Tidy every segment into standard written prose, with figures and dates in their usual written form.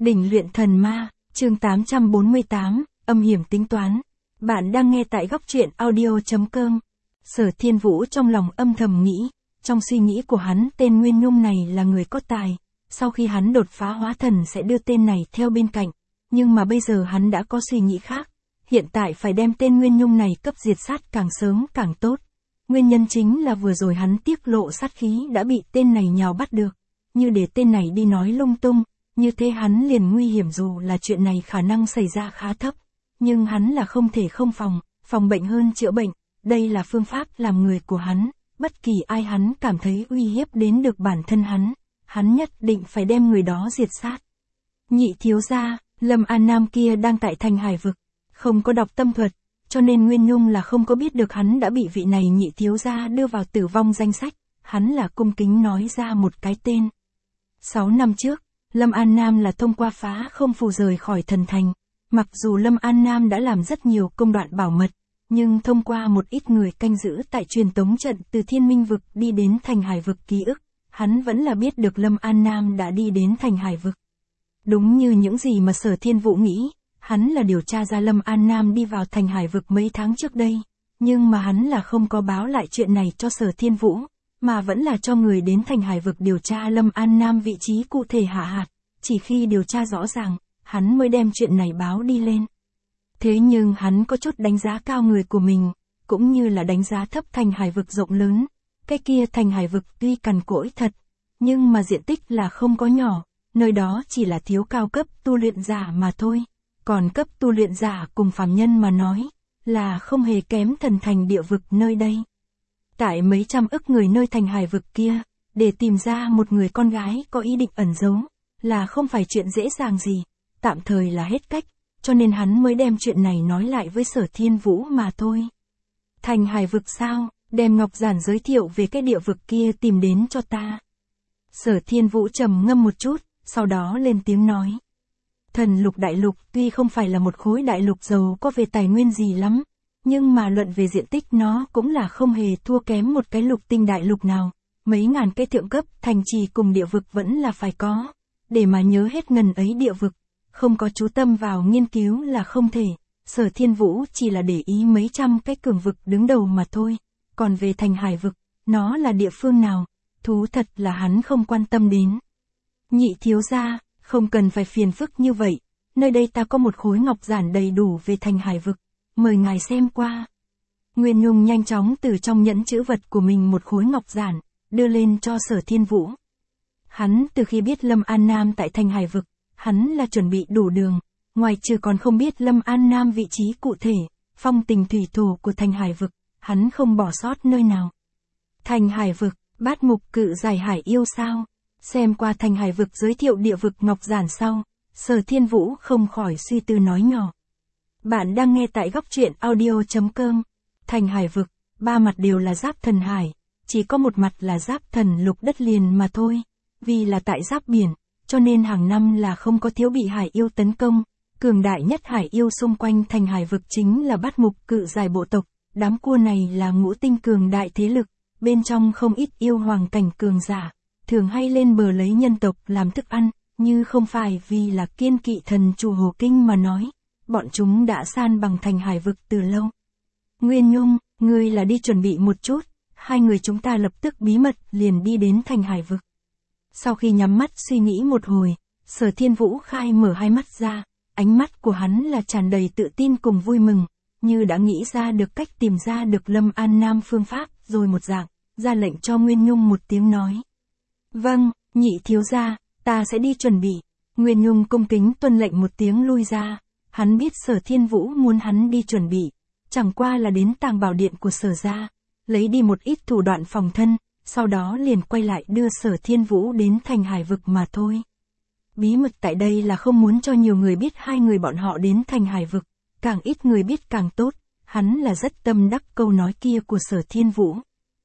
Đỉnh luyện thần ma, chương 848, âm hiểm tính toán. Bạn đang nghe tại góc truyện audio.com. Sở Thiên Vũ trong lòng âm thầm nghĩ, trong suy nghĩ của hắn tên Nguyên Nhung này là người có tài, sau khi hắn đột phá hóa thần sẽ đưa tên này theo bên cạnh, nhưng mà bây giờ hắn đã có suy nghĩ khác, hiện tại phải đem tên Nguyên Nhung này cấp diệt sát càng sớm càng tốt. Nguyên nhân chính là vừa rồi hắn tiết lộ sát khí đã bị tên này nhào bắt được, như để tên này đi nói lung tung. Như thế hắn liền nguy hiểm, dù là chuyện này khả năng xảy ra khá thấp, nhưng hắn là không thể không phòng bệnh hơn chữa bệnh, đây là phương pháp làm người của hắn, bất kỳ ai hắn cảm thấy uy hiếp đến được bản thân hắn nhất định phải đem người đó diệt sát. Nhị thiếu gia, Lâm An Nam kia đang tại Thành Hải Vực, không có đọc tâm thuật, cho nên Nguyên Nhung là không có biết được hắn đã bị vị này nhị thiếu gia đưa vào tử vong danh sách, hắn là cung kính nói ra một cái tên. 6 năm trước, Lâm An Nam là thông qua phá không phù rời khỏi thần thành. Mặc dù Lâm An Nam đã làm rất nhiều công đoạn bảo mật, nhưng thông qua một ít người canh giữ tại truyền tống trận từ Thiên Minh Vực đi đến Thành Hải Vực ký ức, hắn vẫn là biết được Lâm An Nam đã đi đến Thành Hải Vực. Đúng như những gì mà Sở Thiên Vũ nghĩ, hắn là điều tra ra Lâm An Nam đi vào Thành Hải Vực mấy tháng trước đây, nhưng mà hắn là không có báo lại chuyện này cho Sở Thiên Vũ, mà vẫn là cho người đến Thành Hải Vực điều tra Lâm An Nam vị trí cụ thể hạ hạt, chỉ khi điều tra rõ ràng, hắn mới đem chuyện này báo đi lên. Thế nhưng hắn có chút đánh giá cao người của mình, cũng như là đánh giá thấp Thành Hải Vực rộng lớn, cái kia Thành Hải Vực tuy cằn cỗi thật, nhưng mà diện tích là không có nhỏ, nơi đó chỉ là thiếu cao cấp tu luyện giả mà thôi, còn cấp tu luyện giả cùng phàm nhân mà nói, là không hề kém thần thành địa vực nơi đây. Tại mấy trăm ức người nơi Thành Hải Vực kia, để tìm ra một người con gái có ý định ẩn giấu, là không phải chuyện dễ dàng gì, tạm thời là hết cách, cho nên hắn mới đem chuyện này nói lại với Sở Thiên Vũ mà thôi. Thành Hải Vực sao, đem Ngọc Giản giới thiệu về cái địa vực kia tìm đến cho ta. Sở Thiên Vũ trầm ngâm một chút, sau đó lên tiếng nói. Thần lục đại lục tuy không phải là một khối đại lục giàu có về tài nguyên gì lắm, nhưng mà luận về diện tích nó cũng là không hề thua kém một cái lục tinh đại lục nào, mấy ngàn cái thượng cấp thành trì cùng địa vực vẫn là phải có, để mà nhớ hết ngần ấy địa vực, không có chú tâm vào nghiên cứu là không thể. Sở Thiên Vũ chỉ là để ý mấy trăm cái cường vực đứng đầu mà thôi, còn về Thành Hải Vực, nó là địa phương nào, thú thật là hắn không quan tâm đến. Nhị thiếu gia, không cần phải phiền phức như vậy, nơi đây ta có một khối ngọc giản đầy đủ về Thành Hải Vực, mời ngài xem qua. Nguyên Nhung nhanh chóng từ trong nhẫn chữ vật của mình một khối ngọc giản, đưa lên cho Sở Thiên Vũ. Hắn từ khi biết Lâm An Nam tại Thành Hải Vực, hắn là chuẩn bị đủ đường, ngoài trừ còn không biết Lâm An Nam vị trí cụ thể, phong tình thủy thổ của Thành Hải Vực, hắn không bỏ sót nơi nào. Thành Hải Vực, bát mục cự giải hải yêu sao? Xem qua Thành Hải Vực giới thiệu địa vực ngọc giản sau, Sở Thiên Vũ không khỏi suy tư nói nhỏ. Bạn đang nghe tại góc truyện audio.com. Thành Hải Vực, ba mặt đều là giáp thần hải, chỉ có một mặt là giáp thần lục đất liền mà thôi. Vì là tại giáp biển, cho nên hàng năm là không có thiếu bị hải yêu tấn công. Cường đại nhất hải yêu xung quanh Thành Hải Vực chính là bát mục cự giải bộ tộc. Đám cua này là ngũ tinh cường đại thế lực, bên trong không ít yêu hoàng cảnh cường giả, thường hay lên bờ lấy nhân tộc làm thức ăn, như không phải vì là kiên kỵ thần chủ Hồ Kinh mà nói, bọn chúng đã san bằng Thành Hải Vực từ lâu. Nguyên Nhung, ngươi là đi chuẩn bị một chút, hai người chúng ta lập tức bí mật liền đi đến Thành Hải Vực. Sau khi nhắm mắt suy nghĩ một hồi, Sở Thiên Vũ khai mở hai mắt ra, ánh mắt của hắn là tràn đầy tự tin cùng vui mừng, như đã nghĩ ra được cách tìm ra được Lâm An Nam phương pháp rồi một dạng, ra lệnh cho Nguyên Nhung một tiếng nói. Vâng, nhị thiếu gia, ta sẽ đi chuẩn bị. Nguyên Nhung cung kính tuân lệnh một tiếng lui ra, hắn biết Sở Thiên Vũ muốn hắn đi chuẩn bị, chẳng qua là đến tàng bảo điện của Sở gia, lấy đi một ít thủ đoạn phòng thân, sau đó liền quay lại đưa Sở Thiên Vũ đến Thành Hải Vực mà thôi. Bí mật tại đây là không muốn cho nhiều người biết hai người bọn họ đến Thành Hải Vực, càng ít người biết càng tốt, hắn là rất tâm đắc câu nói kia của Sở Thiên Vũ.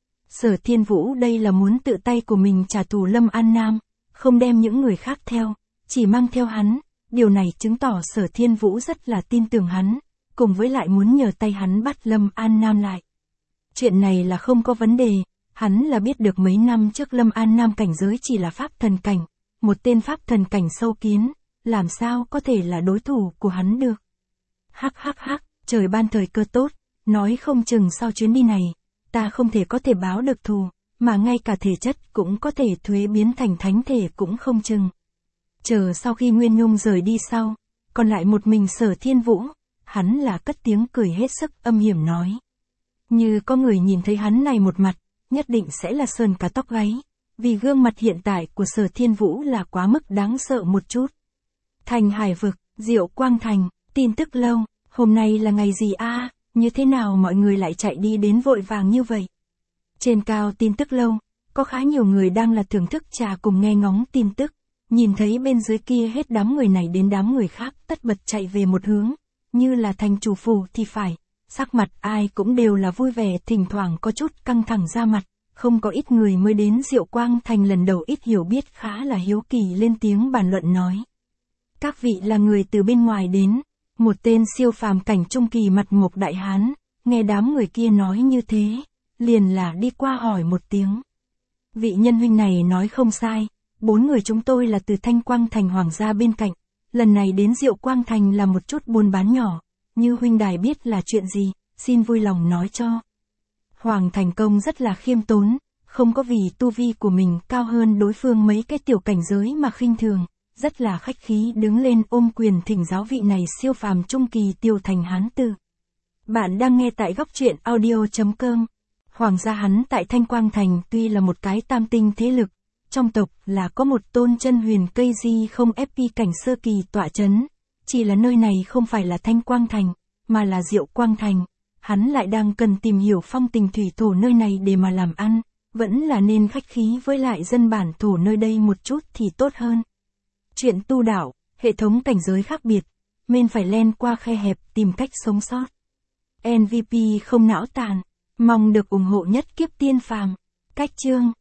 Sở Thiên Vũ đây là muốn tự tay của mình trả thù Lâm An Nam, không đem những người khác theo, chỉ mang theo hắn, điều này chứng tỏ Sở Thiên Vũ rất là tin tưởng hắn, cùng với lại muốn nhờ tay hắn bắt Lâm An Nam lại. Chuyện này là không có vấn đề, hắn là biết được mấy năm trước Lâm An Nam cảnh giới chỉ là pháp thần cảnh, một tên pháp thần cảnh sâu kiến, làm sao có thể là đối thủ của hắn được. Hắc hắc hắc, trời ban thời cơ tốt, nói không chừng sau chuyến đi này, ta không thể có thể báo được thù, mà ngay cả thể chất cũng có thể thuế biến thành thánh thể cũng không chừng. Chờ sau khi Nguyên Nhung rời đi sau, còn lại một mình Sở Thiên Vũ, hắn là cất tiếng cười hết sức âm hiểm nói. Như có người nhìn thấy hắn này một mặt, nhất định sẽ là sờn cả tóc gáy, vì gương mặt hiện tại của Sở Thiên Vũ là quá mức đáng sợ một chút. Thành Hải Vực, Diệu Quang Thành, tin tức lâu, hôm nay là ngày gì a? Như thế nào mọi người lại chạy đi đến vội vàng như vậy? Trên cao tin tức lâu, có khá nhiều người đang là thưởng thức trà cùng nghe ngóng tin tức, nhìn thấy bên dưới kia hết đám người này đến đám người khác tất bật chạy về một hướng, như là thành chủ phủ thì phải, sắc mặt ai cũng đều là vui vẻ, thỉnh thoảng có chút căng thẳng ra mặt, không có ít người mới đến Diệu Quang Thành lần đầu ít hiểu biết khá là hiếu kỳ lên tiếng bàn luận nói. Các vị là người từ bên ngoài đến, một tên siêu phàm cảnh trung kỳ mặt mộc đại hán, nghe đám người kia nói như thế, liền là đi qua hỏi một tiếng. Vị nhân huynh này nói không sai, 4 người chúng tôi là từ Thanh Quang Thành Hoàng gia bên cạnh, lần này đến Diệu Quang Thành là một chút buôn bán nhỏ, như huynh đài biết là chuyện gì, xin vui lòng nói cho. Hoàng Thành Công rất là khiêm tốn, không có vì tu vi của mình cao hơn đối phương mấy cái tiểu cảnh giới mà khinh thường, rất là khách khí đứng lên ôm quyền thỉnh giáo vị này siêu phàm trung kỳ tiểu thành hán tử. Bạn đang nghe tại góc truyện audio.com. Hoàng gia hắn tại Thanh Quang Thành tuy là một cái tam tinh thế lực, trong tộc là có một tôn chân huyền cây di không FP cảnh sơ kỳ tọa chấn, chỉ là nơi này không phải là Thanh Quang Thành, mà là Diệu Quang Thành, hắn lại đang cần tìm hiểu phong tình thủy thổ nơi này để mà làm ăn, vẫn là nên khách khí với lại dân bản thổ nơi đây một chút thì tốt hơn. Chuyện tu đạo, hệ thống cảnh giới khác biệt, nên phải len qua khe hẹp tìm cách sống sót. MVP không não tàn, mong được ủng hộ nhất kiếp tiên phàm. Cách chương